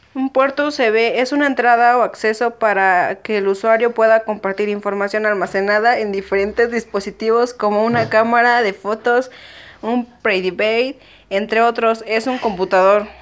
Un puerto USB es una entrada o acceso para que el usuario pueda compartir información almacenada en diferentes dispositivos como una cámara de fotos, un pendrive, entre otros. Es un computador.